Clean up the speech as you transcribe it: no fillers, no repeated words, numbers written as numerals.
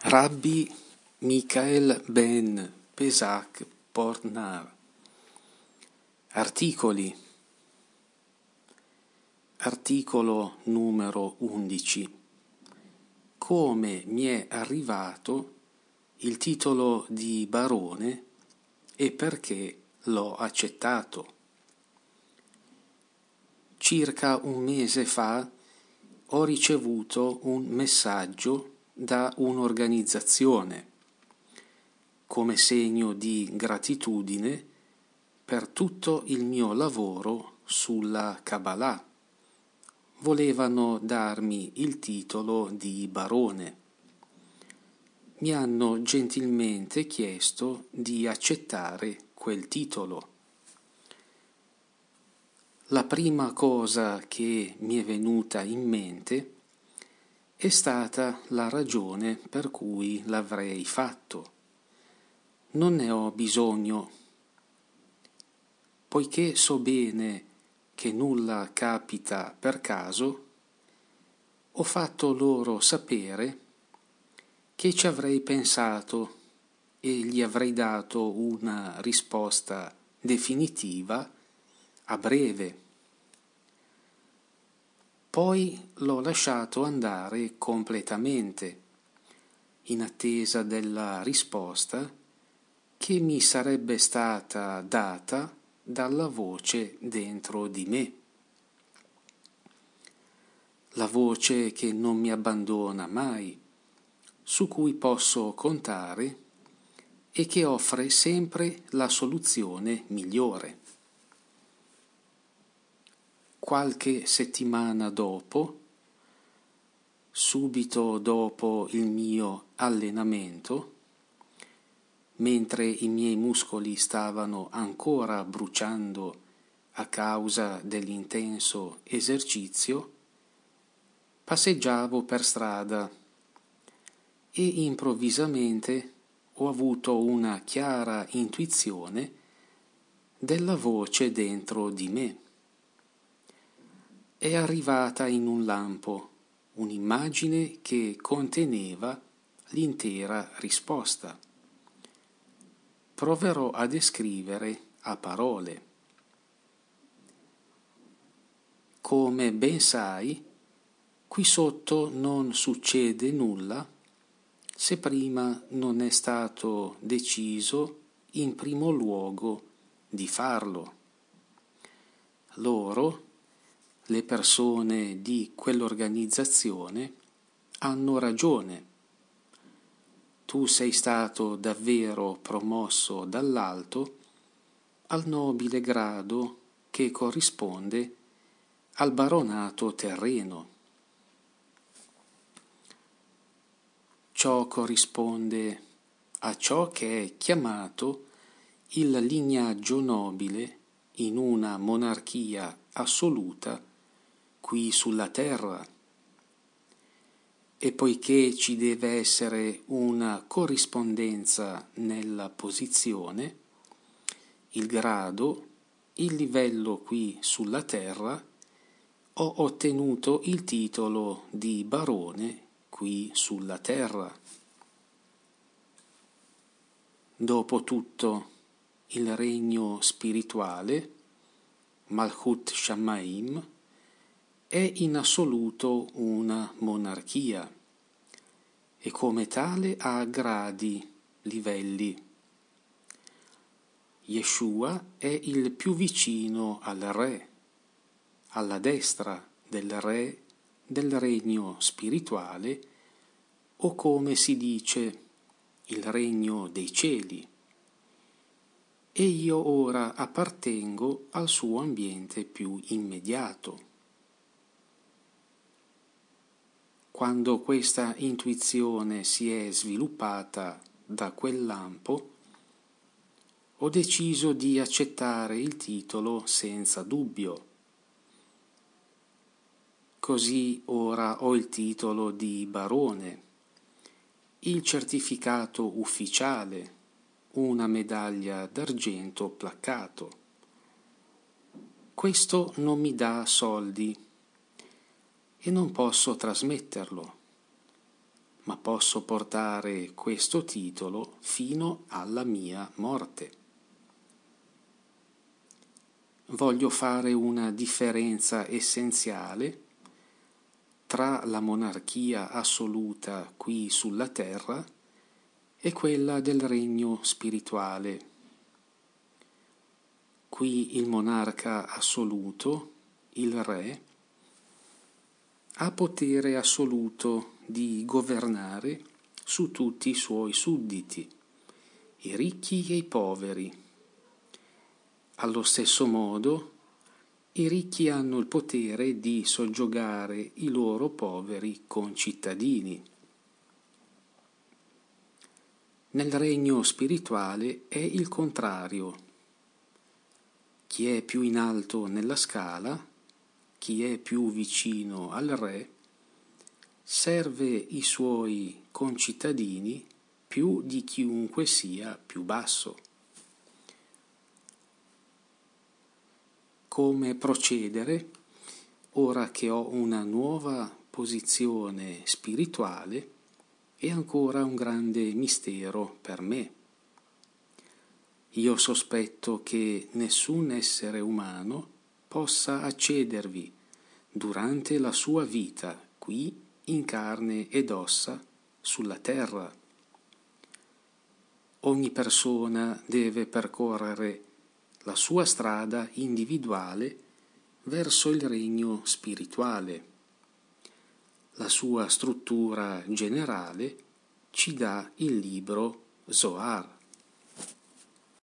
Rabbi Michael ben Pesach Portnar. Articoli. Articolo numero 11. Come mi è arrivato il titolo di barone e perché l'ho accettato. Circa un mese fa ho ricevuto un messaggio da un'organizzazione come segno di gratitudine per tutto il mio lavoro sulla Kabbalah. Volevano darmi il titolo di barone. Mi hanno gentilmente chiesto di accettare quel titolo. La prima cosa che mi è venuta in mente è stata la ragione per cui l'avrei fatto. Non ne ho bisogno, poiché so bene che nulla capita per caso. Ho fatto loro sapere che ci avrei pensato e gli avrei dato una risposta definitiva a breve. Poi l'ho lasciato andare completamente, in attesa della risposta che mi sarebbe stata data dalla voce dentro di me. La voce che non mi abbandona mai, su cui posso contare e che offre sempre la soluzione migliore. Qualche settimana dopo, subito dopo il mio allenamento, mentre i miei muscoli stavano ancora bruciando a causa dell'intenso esercizio, passeggiavo per strada e improvvisamente ho avuto una chiara intuizione della voce dentro di me. È arrivata in un lampo un'immagine che conteneva l'intera risposta. Proverò a descrivere a parole. Come ben sai, qui sotto non succede nulla se prima non è stato deciso in primo luogo di farlo. Loro, le persone di quell'organizzazione, hanno ragione. Tu sei stato davvero promosso dall'alto al nobile grado che corrisponde al baronato terreno. Ciò corrisponde a ciò che è chiamato il lignaggio nobile in una monarchia assoluta qui sulla terra. E poiché ci deve essere una corrispondenza nella posizione, il grado, il livello qui sulla terra, ho ottenuto il titolo di barone qui sulla terra. Dopotutto, il regno spirituale, Malchut Shamayim, è in assoluto una monarchia e come tale ha gradi, livelli. Yeshua è il più vicino al re, alla destra del re del regno spirituale, o come si dice, il regno dei cieli. E io ora appartengo al suo ambiente più immediato. Quando questa intuizione si è sviluppata da quel lampo, ho deciso di accettare il titolo senza dubbio. Così ora ho il titolo di barone, il certificato ufficiale, una medaglia d'argento placcato. Questo non mi dà soldi e non posso trasmetterlo, ma posso portare questo titolo fino alla mia morte. Voglio fare una differenza essenziale tra la monarchia assoluta qui sulla terra e quella del regno spirituale. Qui il monarca assoluto, il re, ha potere assoluto di governare su tutti i suoi sudditi, i ricchi e i poveri. Allo stesso modo, i ricchi hanno il potere di soggiogare i loro poveri concittadini. Nel regno spirituale è il contrario. Chi è più in alto nella scala, chi è più vicino al re, serve i suoi concittadini più di chiunque sia più basso. Come procedere ora che ho una nuova posizione spirituale è ancora un grande mistero per me. Io sospetto che nessun essere umano possa accedervi durante la sua vita qui in carne ed ossa sulla terra. Ogni persona deve percorrere la sua strada individuale verso il regno spirituale. La sua struttura generale ci dà il libro Zohar.